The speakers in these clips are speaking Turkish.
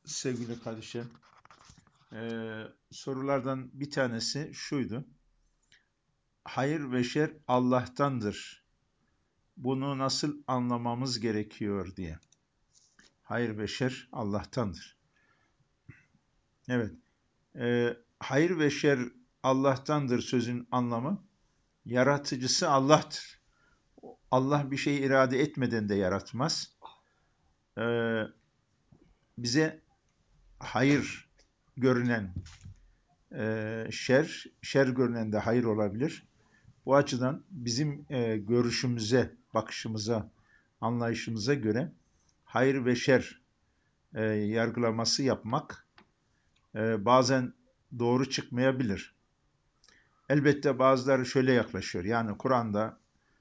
Sevgili kardeşim, sorulardan bir tanesi şuydu. Hayır ve şer Allah'tandır. Bunu nasıl anlamamız gerekiyor diye. Hayır ve şer Allah'tandır. Evet, hayır ve şer Allah'tandır sözün anlamı, yaratıcısı Allah'tır. Allah bir şeyi irade etmeden de yaratmaz. Ee, Bize hayır görünen şer görünen de hayır olabilir. Bu açıdan bizim görüşümüze, bakışımıza, anlayışımıza göre hayır ve şer yargılaması yapmak bazen doğru çıkmayabilir. Elbette bazıları şöyle yaklaşıyor. Yani Kur'an'da,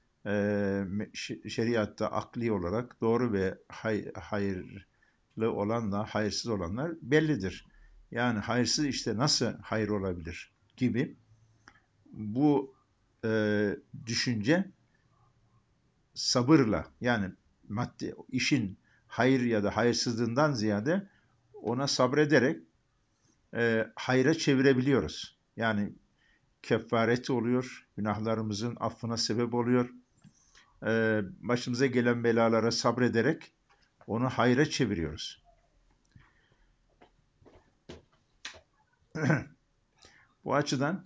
şeriatta akli olarak doğru ve hayırlı olanla hayırsız olanlar bellidir. Yani hayırsız işte nasıl hayır olabilir gibi bu düşünce sabırla, yani maddi işin hayır ya da hayırsızlığından ziyade ona sabrederek hayra çevirebiliyoruz. Yani kefareti oluyor, günahlarımızın affına sebep oluyor. Başımıza gelen belalara sabrederek onu hayra çeviriyoruz. Bu açıdan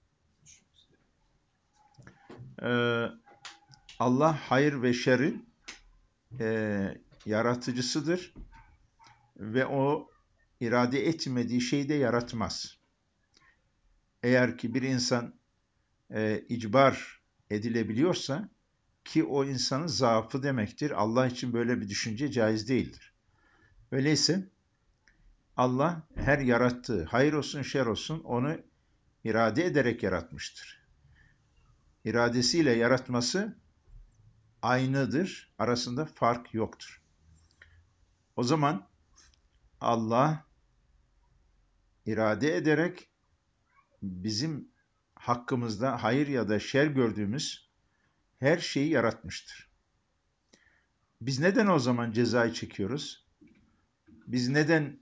e, Allah hayır ve şerrin yaratıcısıdır ve o irade etmediği şeyi de yaratmaz. Eğer ki bir insan icbar edilebiliyorsa, ki o insanın zaafı demektir. Allah için böyle bir düşünce caiz değildir. Öyleyse Allah her yarattığı, hayır olsun şer olsun, onu irade ederek yaratmıştır. İradesiyle yaratması aynıdır. Arasında fark yoktur. O zaman Allah irade ederek bizim hakkımızda hayır ya da şer gördüğümüz her şeyi yaratmıştır. Biz neden o zaman cezayı çekiyoruz? Biz neden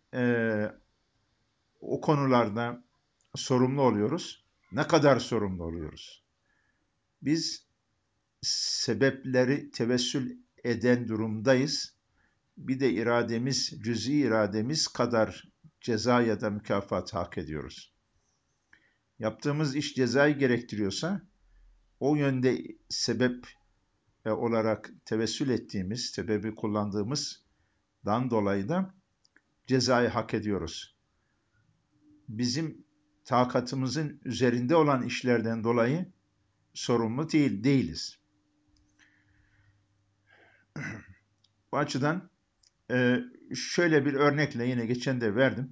o konularda sorumlu oluyoruz? Ne kadar sorumlu oluyoruz? Biz sebepleri tevessül eden durumdayız. Bir de irademiz, cüz'i irademiz kadar ceza ya da mükafat hak ediyoruz. Yaptığımız iş cezayı gerektiriyorsa, o yönde sebep olarak tevessül ettiğimiz, sebebi kullandığımızdan dolayı da cezayı hak ediyoruz. Bizim takatımızın üzerinde olan işlerden dolayı sorumlu değiliz. Bu açıdan şöyle bir örnekle, yine geçen de verdim.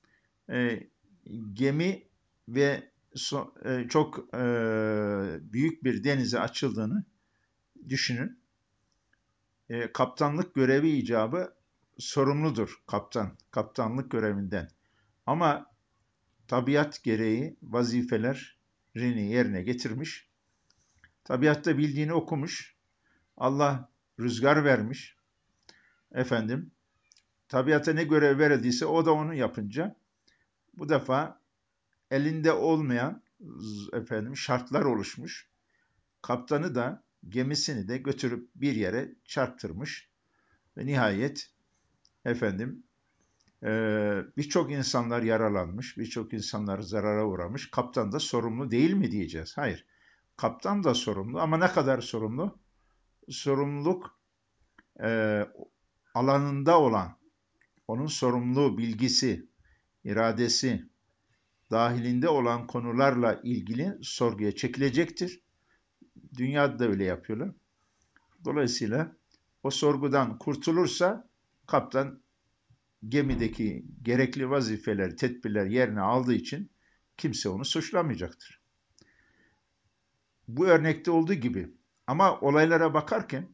Gemi ve çok büyük bir denize açıldığını düşünün. Kaptanlık görevi icabı sorumludur kaptanlık görevinden. Ama tabiat gereği vazifelerini yerine getirmiş. Tabiatta bildiğini okumuş. Allah rüzgar vermiş. Efendim, tabiata ne görev verildiyse o da onu yapınca, bu defa elinde olmayan şartlar oluşmuş. Kaptanı da gemisini de götürüp bir yere çarptırmış ve nihayet efendim birçok insanlar yaralanmış, birçok insanlar zarara uğramış. Kaptan da sorumlu değil mi diyeceğiz? Hayır. Kaptan da sorumlu, ama ne kadar sorumlu? Sorumluluk e, alanında olan, onun sorumluluğu, bilgisi, iradesi dahilinde olan konularla ilgili sorguya çekilecektir. Dünyada da öyle yapıyorlar. Dolayısıyla o sorgudan kurtulursa kaptan gemideki gerekli vazifeler, tedbirler yerine aldığı için kimse onu suçlamayacaktır. Bu örnekte olduğu gibi, ama olaylara bakarken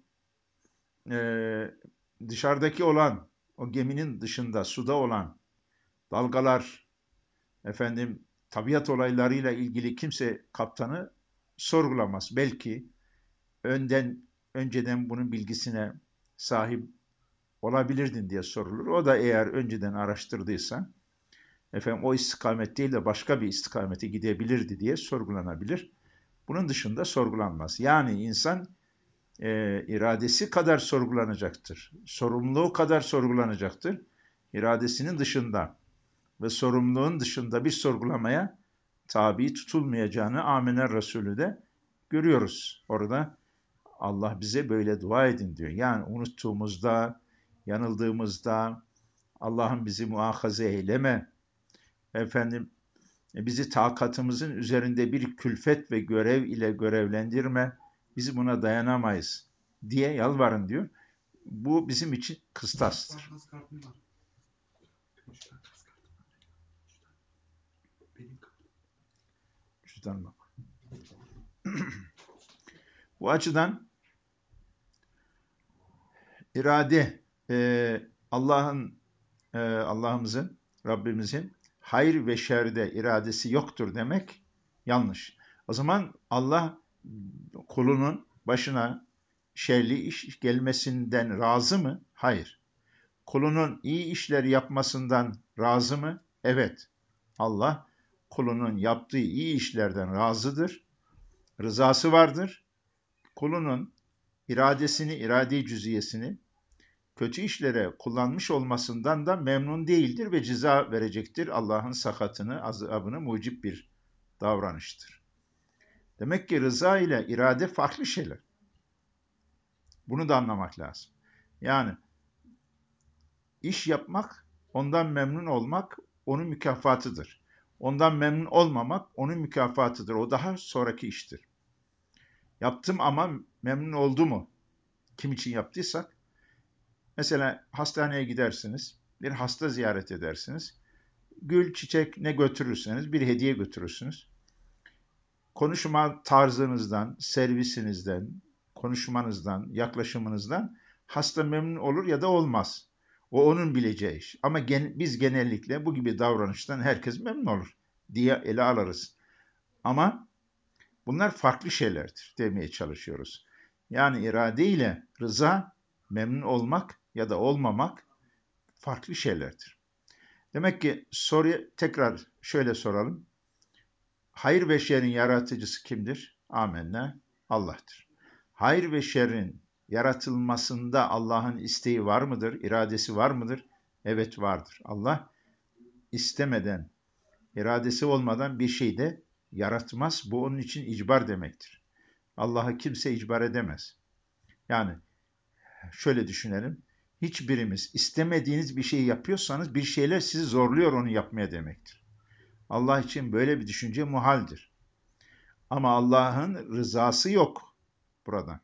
dışarıdaki olan, o geminin dışında suda olan dalgalar, tabiat olaylarıyla ilgili kimse kaptanı sorgulamaz. Belki önceden bunun bilgisine sahip olabilirdin diye sorulur. O da eğer önceden araştırdıysa, efendim o istikamet değil de başka bir istikamete gidebilirdi diye sorgulanabilir. Bunun dışında sorgulanmaz. Yani insan iradesi kadar sorgulanacaktır. Sorumluluğu kadar sorgulanacaktır. İradesinin dışında ve sorumluluğun dışında bir sorgulamaya tabi tutulmayacağını Amener Resulü de görüyoruz. Orada Allah bize böyle dua edin diyor. Yani unuttuğumuzda, yanıldığımızda Allah'ım bizi muahaze eyleme. Efendim bizi takatımızın üzerinde bir külfet ve görev ile görevlendirme. Biz buna dayanamayız diye yalvarın diyor. Bu bizim için kıstastır. Cüzdan bak. Bu açıdan irade Allah'ımızın, Rabbimizin hayır ve şerde iradesi yoktur demek yanlış. O zaman Allah kulunun başına şerli iş gelmesinden razı mı? Hayır. Kulunun iyi işler yapmasından razı mı? Evet. Allah kulunun yaptığı iyi işlerden razıdır. Rızası vardır. Kulunun iradesini, irade cüziyesini kötü işlere kullanmış olmasından da memnun değildir ve ceza verecektir. Allah'ın sakatını, azabını mucib bir davranıştır. Demek ki rıza ile irade farklı şeyler. Bunu da anlamak lazım. Yani iş yapmak, ondan memnun olmak onun mükafatıdır. Ondan memnun olmamak onun mükafatıdır. O daha sonraki iştir. Yaptım ama memnun oldu mu? Kim için yaptıysak? Mesela hastaneye gidersiniz, bir hasta ziyaret edersiniz. Gül, çiçek ne götürürseniz bir hediye götürürsünüz. Konuşma tarzınızdan, servisinizden, konuşmanızdan, yaklaşımınızdan hasta memnun olur ya da olmaz. O onun bileceği iş. Ama biz genellikle bu gibi davranıştan herkes memnun olur diye ele alırız. Ama bunlar farklı şeylerdir demeye çalışıyoruz. Yani irade ile rıza, memnun olmak ya da olmamak farklı şeylerdir. Demek ki soruyu tekrar şöyle soralım. Hayır ve şerrin yaratıcısı kimdir? Amenna, Allah'tır. Hayır ve şerrin yaratılmasında Allah'ın isteği var mıdır? İradesi var mıdır? Evet vardır. Allah istemeden, iradesi olmadan bir şey de yaratmaz. Bu onun için icbar demektir. Allah'ı kimse icbar edemez. Yani şöyle düşünelim. Hiçbirimiz istemediğiniz bir şey yapıyorsanız bir şeyler sizi zorluyor onu yapmaya demektir. Allah için böyle bir düşünce muhaldir. Ama Allah'ın rızası yok burada.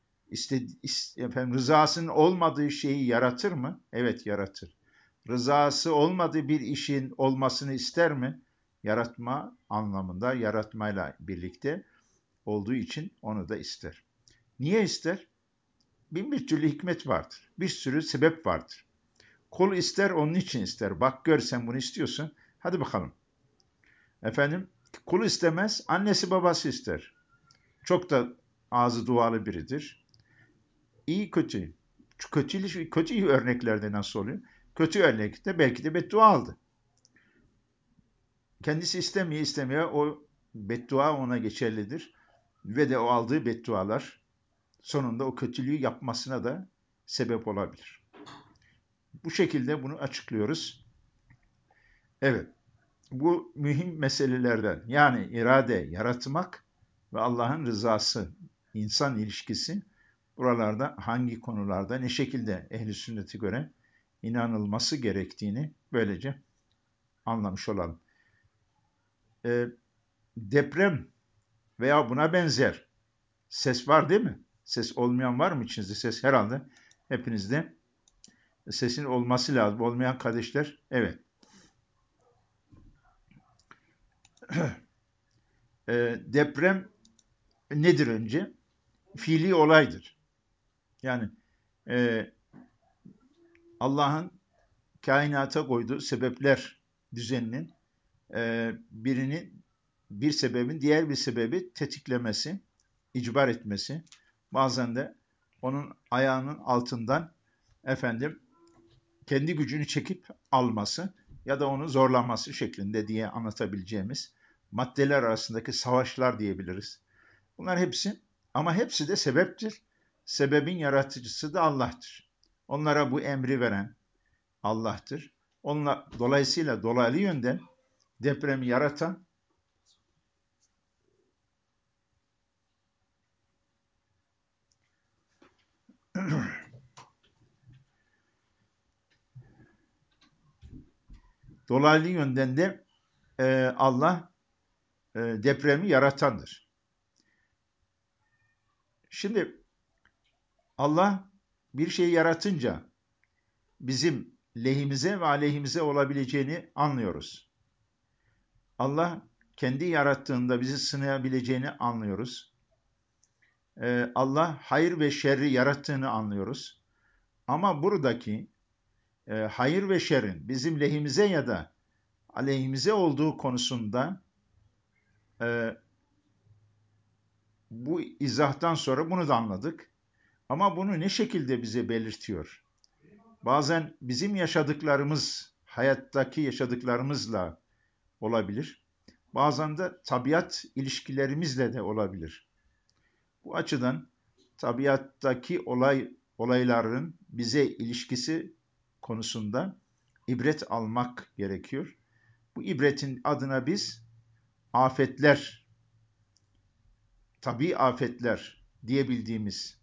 Efendim, rızasının olmadığı şeyi yaratır mı? Evet yaratır. Rızası olmadığı bir işin olmasını ister mi? Yaratma anlamında, yaratmayla birlikte olduğu için onu da ister. Niye ister? Bin bir türlü hikmet vardır. Bir sürü sebep vardır. Kul ister, onun için ister. Bak gör sen bunu istiyorsun. Hadi bakalım. Efendim, kul istemez, annesi babası ister. Çok da ağzı dualı biridir. İyi kötü. Kötü örneklerde nasıl oluyor? Kötü örnekte belki de beddua aldı. Kendisi istemiyor. O beddua ona geçerlidir. Ve de o aldığı beddualar sonunda o kötülüğü yapmasına da sebep olabilir. Bu şekilde bunu açıklıyoruz. Evet, bu mühim meselelerden yani irade, yaratmak ve Allah'ın rızası, insan ilişkisi buralarda hangi konularda ne şekilde ehli sünnete göre inanılması gerektiğini böylece anlamış olalım. Deprem veya buna benzer ses var değil mi? Ses olmayan var mı içinizde? Ses herhalde hepinizde sesin olması lazım. Olmayan kardeşler evet. Deprem nedir önce? Fiili olaydır. Yani Allah'ın kainata koyduğu sebepler düzeninin bir sebebin diğer bir sebebi tetiklemesi, icbar etmesi, bazen de onun ayağının altından efendim kendi gücünü çekip alması ya da onu zorlaması şeklinde diye anlatabileceğimiz maddeler arasındaki savaşlar diyebiliriz. Bunlar hepsi, ama hepsi de sebeptir. Sebebin yaratıcısı da Allah'tır. Onlara bu emri veren Allah'tır. Dolayısıyla dolaylı yönden depremi yaratan dolaylı yönden de Allah depremi yaratandır. Şimdi Allah bir şeyi yaratınca bizim lehimize ve aleyhimize olabileceğini anlıyoruz. Allah kendi yarattığında bizi sınayabileceğini anlıyoruz. Allah hayır ve şerri yarattığını anlıyoruz. Ama buradaki hayır ve şerrin bizim lehimize ya da aleyhimize olduğu konusunda bu izahtan sonra bunu da anladık. Ama bunu ne şekilde bize belirtiyor? Bazen bizim yaşadıklarımız, hayattaki yaşadıklarımızla olabilir. Bazen de tabiat ilişkilerimizle de olabilir. Bu açıdan tabiattaki olayların bize ilişkisi konusunda ibret almak gerekiyor. Bu ibretin adına biz afetler, tabii afetler diyebildiğimiz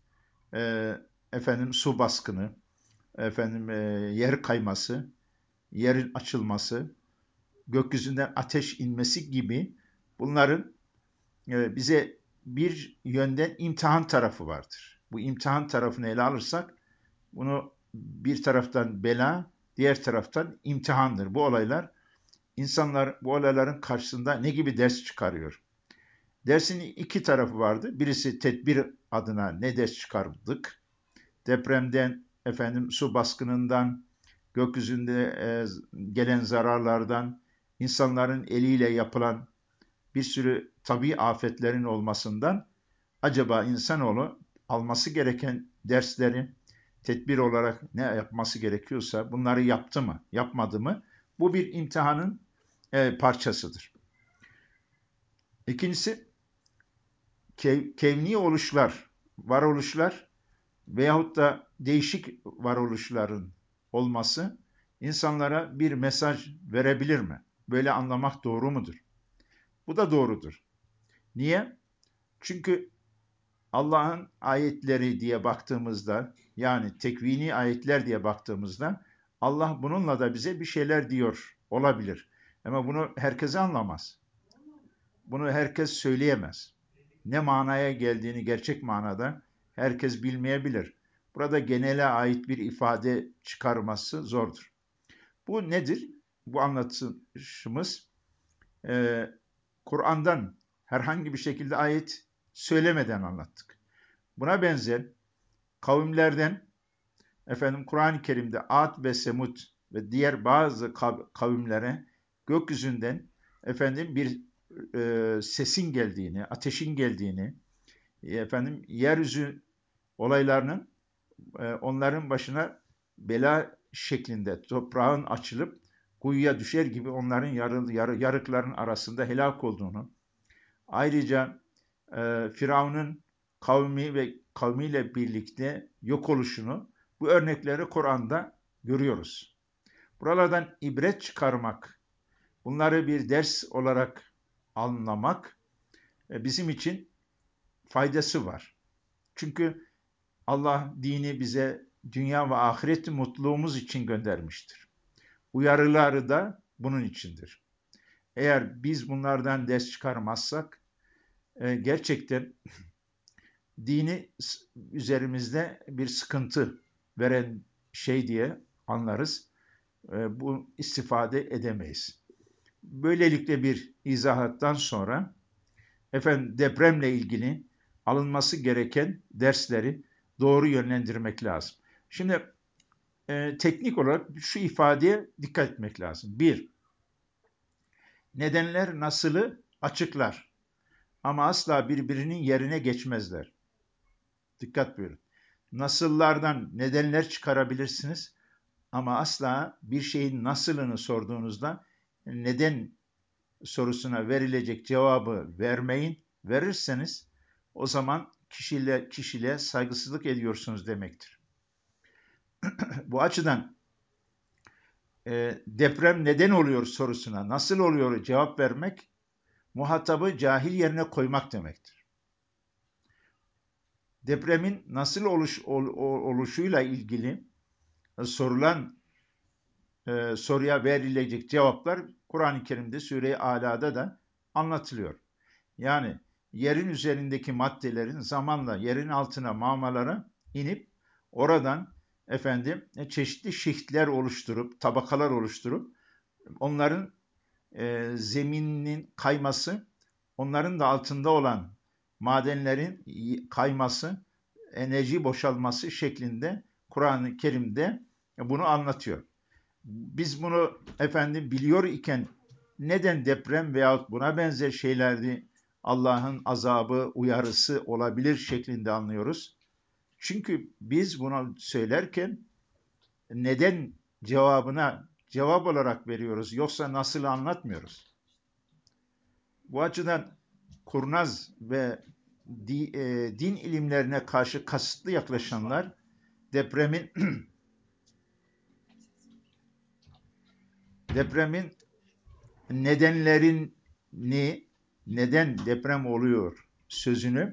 su baskını, yer kayması, yerin açılması, gökyüzünden ateş inmesi gibi bunların bize bir yönden imtihan tarafı vardır. Bu imtihan tarafını ele alırsak bunu bir taraftan bela, diğer taraftan imtihandır. Bu olaylar insanlar bu olayların karşısında ne gibi ders çıkarıyor? Dersin iki tarafı vardı. Birisi tedbir adına ne ders çıkardık? Depremden, su baskınından, gökyüzünde gelen zararlardan, insanların eliyle yapılan bir sürü tabii afetlerin olmasından acaba insanoğlu alması gereken dersleri tedbir olarak ne yapması gerekiyorsa bunları yaptı mı, yapmadı mı? Bu bir imtihanın parçasıdır. İkincisi kevni oluşlar, varoluşlar veyahut da değişik varoluşların olması insanlara bir mesaj verebilir mi? Böyle anlamak doğru mudur? Bu da doğrudur. Niye? Çünkü Allah'ın ayetleri diye baktığımızda, yani tekvini ayetler diye baktığımızda Allah bununla da bize bir şeyler diyor olabilir. Ama bunu herkes anlamaz. Bunu herkes söyleyemez. Ne manaya geldiğini gerçek manada herkes bilmeyebilir. Burada genele ait bir ifade çıkarması zordur. Bu nedir? Bu anlatışımız Kur'an'dan herhangi bir şekilde ayet söylemeden anlattık. Buna benzer kavimlerden Kur'an-ı Kerim'de Ad ve Semud ve diğer bazı kavimlere gökyüzünden bir sesin geldiğini, ateşin geldiğini, yeryüzü olaylarının onların başına bela şeklinde toprağın açılıp kuyuya düşer gibi onların yarıkların arasında helak olduğunu, ayrıca Firavun'un kavmi ve kavmiyle birlikte yok oluşunu, bu örnekleri Kur'an'da görüyoruz. Buralardan ibret çıkarmak, bunları bir ders olarak anlamak bizim için faydası var. Çünkü Allah dini bize dünya ve ahiret mutluluğumuz için göndermiştir. Uyarıları da bunun içindir. Eğer biz bunlardan ders çıkarmazsak gerçekten dini üzerimizde bir sıkıntı veren şey diye anlarız. Bu istifade edemeyiz. Böylelikle bir izahattan sonra depremle ilgili alınması gereken dersleri doğru yönlendirmek lazım. Şimdi teknik olarak şu ifadeye dikkat etmek lazım. Bir, nedenler nasılı açıklar ama asla birbirinin yerine geçmezler. Dikkat buyurun. Nasıllardan nedenler çıkarabilirsiniz Ama asla bir şeyin nasılını sorduğunuzda neden sorusuna verilecek cevabı vermeyin. Verirseniz o zaman kişiliğe saygısızlık ediyorsunuz demektir. Bu açıdan deprem neden oluyor sorusuna nasıl oluyor cevap vermek, muhatabı cahil yerine koymak demektir. Depremin nasıl oluşuyla ilgili sorulan soruya verilecek cevaplar Kur'an-ı Kerim'de Sure-i Ala'da da anlatılıyor. Yani yerin üzerindeki maddelerin zamanla yerin altına mağmalara inip oradan çeşitli şihtler oluşturup, tabakalar oluşturup onların zemininin kayması, onların da altında olan madenlerin kayması, enerji boşalması şeklinde Kur'an-ı Kerim'de bunu anlatıyor. Biz bunu biliyor iken neden deprem veyahut buna benzer şeylerdi Allah'ın azabı, uyarısı olabilir şeklinde anlıyoruz. Çünkü biz bunu söylerken neden cevabına cevap olarak veriyoruz. Yoksa nasıl anlatmıyoruz. Bu açıdan kurnaz ve din ilimlerine karşı kasıtlı yaklaşanlar depremin nedenlerini, neden deprem oluyor sözünü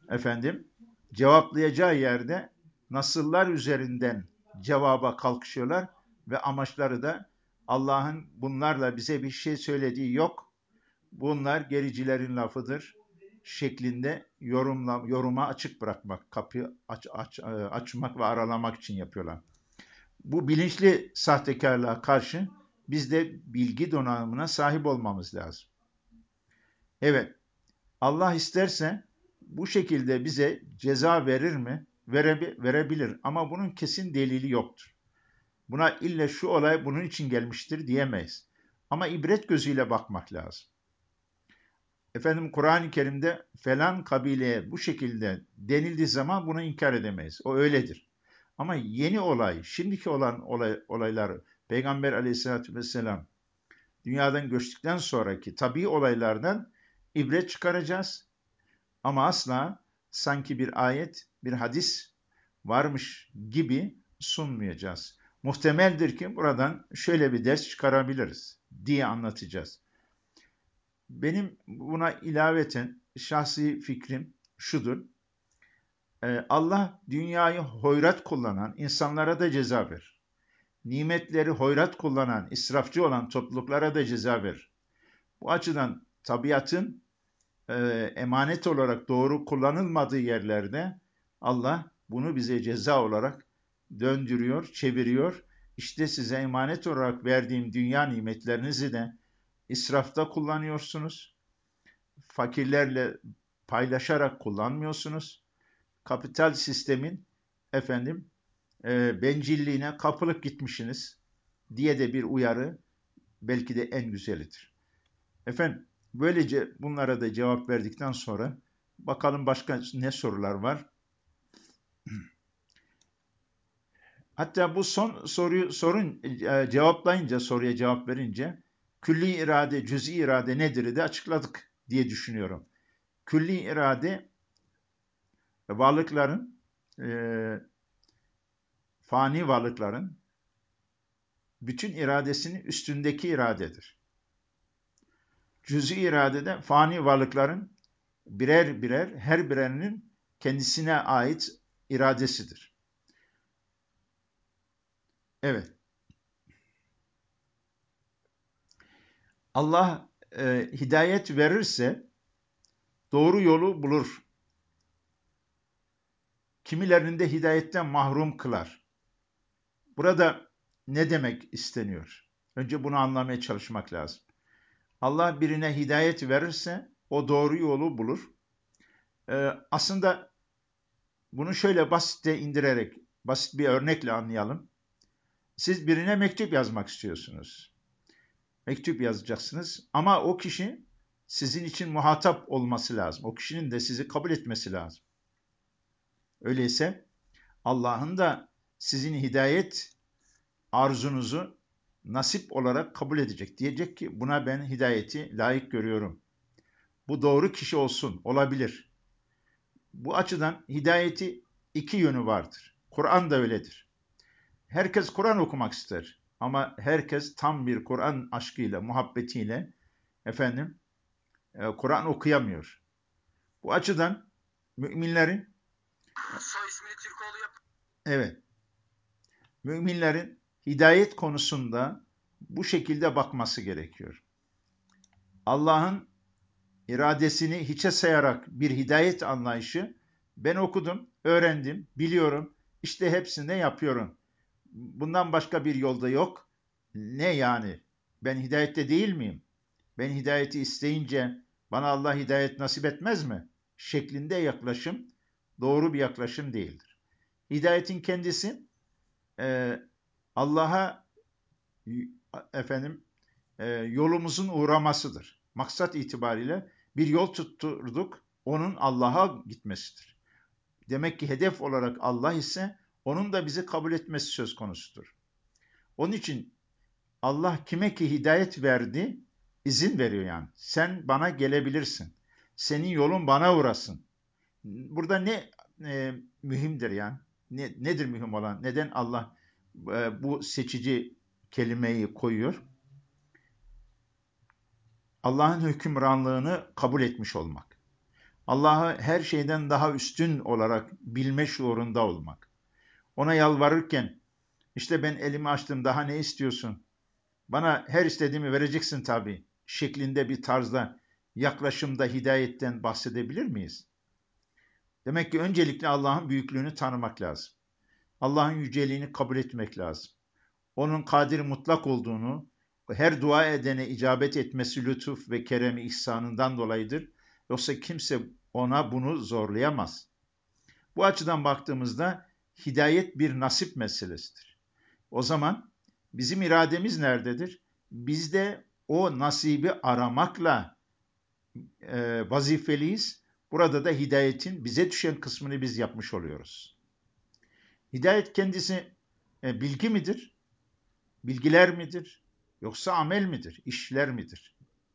cevaplayacağı yerde nasıllar üzerinden cevaba kalkışıyorlar ve amaçları da Allah'ın bunlarla bize bir şey söylediği yok. Bunlar gericilerin lafıdır şeklinde yoruma açık bırakmak, kapıyı açmak ve aralamak için yapıyorlar. Bu bilinçli sahtekarlığa karşı biz de bilgi donanımına sahip olmamız lazım. Evet, Allah isterse bu şekilde bize ceza verir mi? Verebilir ama bunun kesin delili yoktur. Buna illa şu olay bunun için gelmiştir diyemeyiz. Ama ibret gözüyle bakmak lazım. Kur'an-ı Kerim'de falan kabileye bu şekilde denildiği zaman bunu inkar edemeyiz. O öyledir. Ama yeni olay, şimdiki olan olaylar, Peygamber Aleyhisselatü Vesselam dünyadan göçtükten sonraki tabii olaylardan ibret çıkaracağız. Ama asla sanki bir ayet, bir hadis varmış gibi sunmayacağız. Muhtemeldir ki buradan şöyle bir ders çıkarabiliriz diye anlatacağız. Benim buna ilaveten şahsi fikrim şudur. Allah dünyayı hoyrat kullanan insanlara da ceza verir. Nimetleri hoyrat kullanan, israfçı olan topluluklara da ceza verir. Bu açıdan tabiatın emanet olarak doğru kullanılmadığı yerlerde Allah bunu bize ceza olarak döndürüyor, çeviriyor. İşte size emanet olarak verdiğim dünya nimetlerinizi de israfta kullanıyorsunuz. Fakirlerle paylaşarak kullanmıyorsunuz. Kapital sistemin bencilliğine kapılıp gitmişsiniz diye de bir uyarı belki de en güzelidir. Böylece bunlara da cevap verdikten sonra bakalım başka ne sorular var. Hatta bu son soruyu cevaplayınca, soruya cevap verince külli irade, cüz'i irade nedir de açıkladık diye düşünüyorum. Külli irade varlıkların, fani varlıkların bütün iradesinin üstündeki iradedir. Cüz'i irade de fani varlıkların birer birer her birinin kendisine ait iradesidir. Evet. Allah hidayet verirse doğru yolu bulur. Kimilerini de hidayetten mahrum kılar. Burada ne demek isteniyor? Önce bunu anlamaya çalışmak lazım. Allah birine hidayet verirse o doğru yolu bulur. Aslında bunu şöyle basite indirerek, basit bir örnekle anlayalım. Siz birine mektup yazmak istiyorsunuz. Mektup yazacaksınız ama o kişi sizin için muhatap olması lazım. O kişinin de sizi kabul etmesi lazım. Öyleyse Allah'ın da sizin hidayet arzunuzu nasip olarak kabul edecek. Diyecek ki buna ben hidayeti layık görüyorum. Bu doğru kişi olsun, olabilir. Bu açıdan hidayeti iki yönü vardır. Kur'an da öyledir. Herkes Kur'an okumak ister ama herkes tam bir Kur'an aşkıyla, muhabbetiyle Kur'an okuyamıyor. Bu açıdan müminlerin evet, müminlerin hidayet konusunda bu şekilde bakması gerekiyor. Allah'ın iradesini hiçe sayarak bir hidayet anlayışı, ben okudum, öğrendim, biliyorum, işte hepsini de yapıyorum. Bundan başka bir yolda yok. Ne yani? Ben hidayette değil miyim? Ben hidayeti isteyince bana Allah hidayet nasip etmez mi? Şeklinde yaklaşım doğru bir yaklaşım değildir. Hidayetin kendisi Allah'a efendim yolumuzun uğramasıdır. Maksat itibariyle bir yol tutturduk, onun Allah'a gitmesidir. Demek ki hedef olarak Allah ise onun da bizi kabul etmesi söz konusudur. Onun için Allah kime ki hidayet verdi, izin veriyor yani. Sen bana gelebilirsin. Senin yolun bana uğrasın. Burada ne mühimdir yani? Nedir mühim olan? Neden Allah bu seçici kelimeyi koyuyor? Allah'ın hükümranlığını kabul etmiş olmak. Allah'ı her şeyden daha üstün olarak bilme şuurunda olmak. Ona yalvarırken, işte ben elimi açtım, daha ne istiyorsun? Bana her istediğimi vereceksin tabii şeklinde bir tarzda yaklaşımda hidayetten bahsedebilir miyiz? Demek ki öncelikle Allah'ın büyüklüğünü tanımak lazım. Allah'ın yüceliğini kabul etmek lazım. Onun kadir mutlak olduğunu, her dua edene icabet etmesi lütuf ve keremi ihsanından dolayıdır. Yoksa kimse ona bunu zorlayamaz. Bu açıdan baktığımızda hidayet bir nasip meselesidir. O zaman bizim irademiz nerededir? Biz de o nasibi aramakla vazifeliyiz. Burada da hidayetin bize düşen kısmını biz yapmış oluyoruz. Hidayet kendisi bilgi midir? Bilgiler midir? Yoksa amel midir? İşler midir?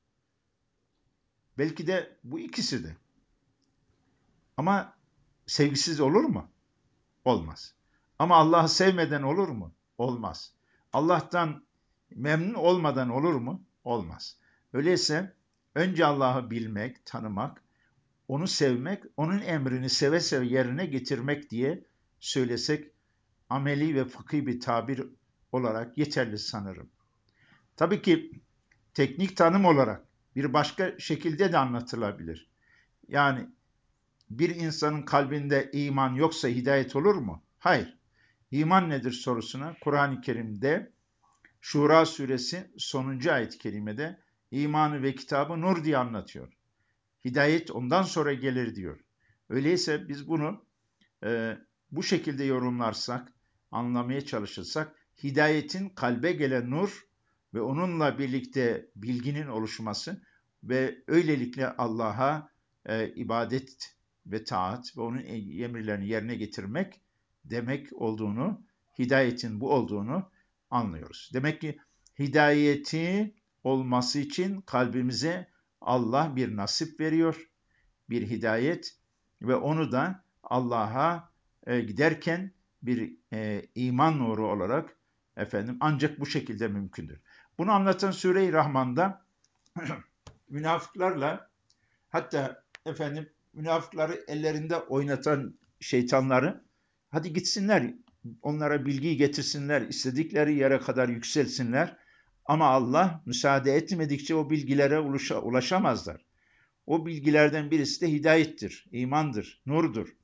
Belki de bu ikisi de. Ama sevgisiz olur mu? Olmaz. Ama Allah'ı sevmeden olur mu? Olmaz. Allah'tan memnun olmadan olur mu? Olmaz. Öyleyse önce Allah'ı bilmek, tanımak, onu sevmek, onun emrini seve seve yerine getirmek diye söylesek ameli ve fıkhi bir tabir olarak yeterli sanırım. Tabii ki teknik tanım olarak bir başka şekilde de anlatılabilir. Yani bir insanın kalbinde iman yoksa hidayet olur mu? Hayır. İman nedir sorusuna Kur'an-ı Kerim'de Şura suresi sonuncu ayet-i kerimede imanı ve kitabı nur diye anlatıyor. Hidayet ondan sonra gelir diyor. Öyleyse biz bunu bu şekilde yorumlarsak, anlamaya çalışırsak hidayetin kalbe gelen nur ve onunla birlikte bilginin oluşması ve öylelikle Allah'a ibadet ve taat ve onun emirlerini yerine getirmek demek olduğunu, hidayetin bu olduğunu anlıyoruz. Demek ki hidayeti olması için kalbimize Allah bir nasip veriyor, bir hidayet ve onu da Allah'a giderken bir iman nuru olarak ancak bu şekilde mümkündür. Bunu anlatan Sure-i Rahman'da münafıklarla hatta münafıkları ellerinde oynatan şeytanları hadi gitsinler onlara bilgiyi getirsinler istedikleri yere kadar yükselsinler ama Allah müsaade etmedikçe o bilgilere ulaşamazlar. O bilgilerden birisi de hidayettir, imandır, nurdur.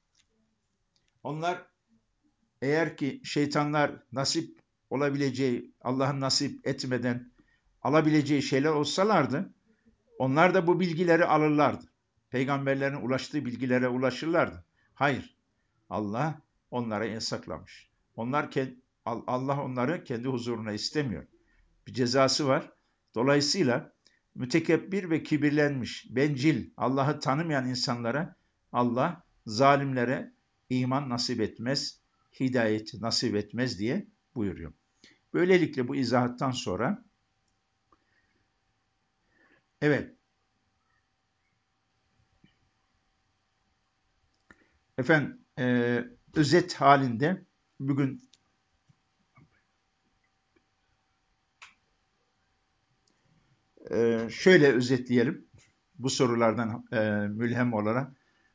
Onlar eğer ki şeytanlar nasip olabileceği, Allah'ın nasip etmeden alabileceği şeyler olsalardı, onlar da bu bilgileri alırlardı. Peygamberlerin ulaştığı bilgilere ulaşırlardı. Hayır, Allah onlara yasaklamış. Allah onları kendi huzuruna istemiyor. Bir cezası var. Dolayısıyla mütekebbir ve kibirlenmiş, bencil, Allah'ı tanımayan insanlara Allah zalimlere iman nasip etmez, hidayet nasip etmez diye buyuruyor. Böylelikle bu izahattan sonra, evet, efendim, özet halinde bugün şöyle özetleyelim bu sorulardan mülhem olarak.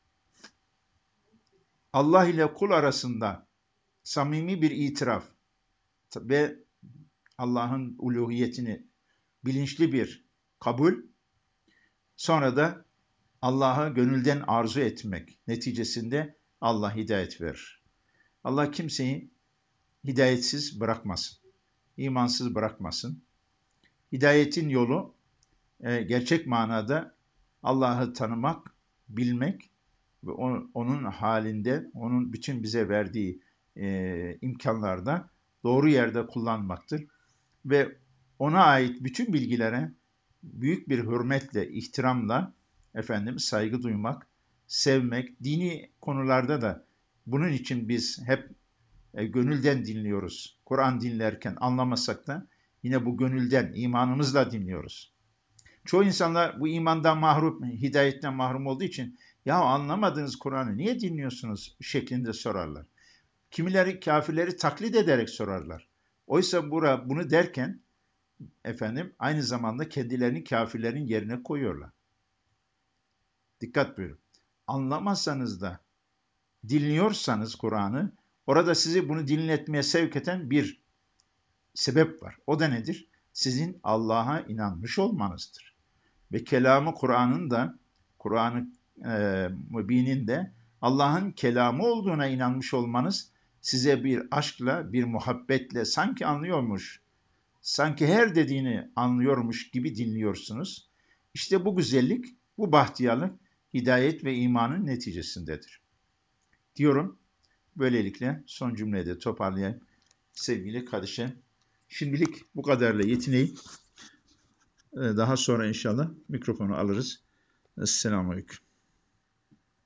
Allah ile kul arasında samimi bir itiraf ve Allah'ın uluhiyetini bilinçli bir kabul, sonra da Allah'ı gönülden arzu etmek neticesinde Allah hidayet verir. Allah kimseyi hidayetsiz bırakmasın, imansız bırakmasın. Hidayetin yolu gerçek manada Allah'ı tanımak, bilmek ve onun halinde, onun bütün bize verdiği imkanlarda doğru yerde kullanmaktır. Ve ona ait bütün bilgilere büyük bir hürmetle, ihtiramla saygı duymak, sevmek, dini konularda da bunun için biz hep gönülden dinliyoruz. Kur'an dinlerken anlamasak da yine bu gönülden, imanımızla dinliyoruz. Çoğu insanlar bu imandan mahrum, hidayetten mahrum olduğu için ya anlamadığınız Kur'an'ı niye dinliyorsunuz şeklinde sorarlar. Kimileri kafirleri taklit ederek sorarlar. Oysa bunu derken aynı zamanda kendilerini kafirlerin yerine koyuyorlar. Dikkat buyurun. Anlamazsanız da dinliyorsanız Kur'an'ı, orada sizi bunu dinletmeye sevk eden bir sebep var. O da nedir? Sizin Allah'a inanmış olmanızdır. Ve kelamı Kur'an'ın da, Kur'an-ı Mübin'in de Allah'ın kelamı olduğuna inanmış olmanız size bir aşkla, bir muhabbetle sanki anlıyormuş, sanki her dediğini anlıyormuş gibi dinliyorsunuz. İşte bu güzellik, bu bahtiyarlık hidayet ve imanın neticesindedir. Diyorum, böylelikle son cümleyi de toparlayayım. Sevgili kardeşim, şimdilik bu kadarla yetineyim. Daha sonra inşallah mikrofonu alırız. Esselamu Aleyküm.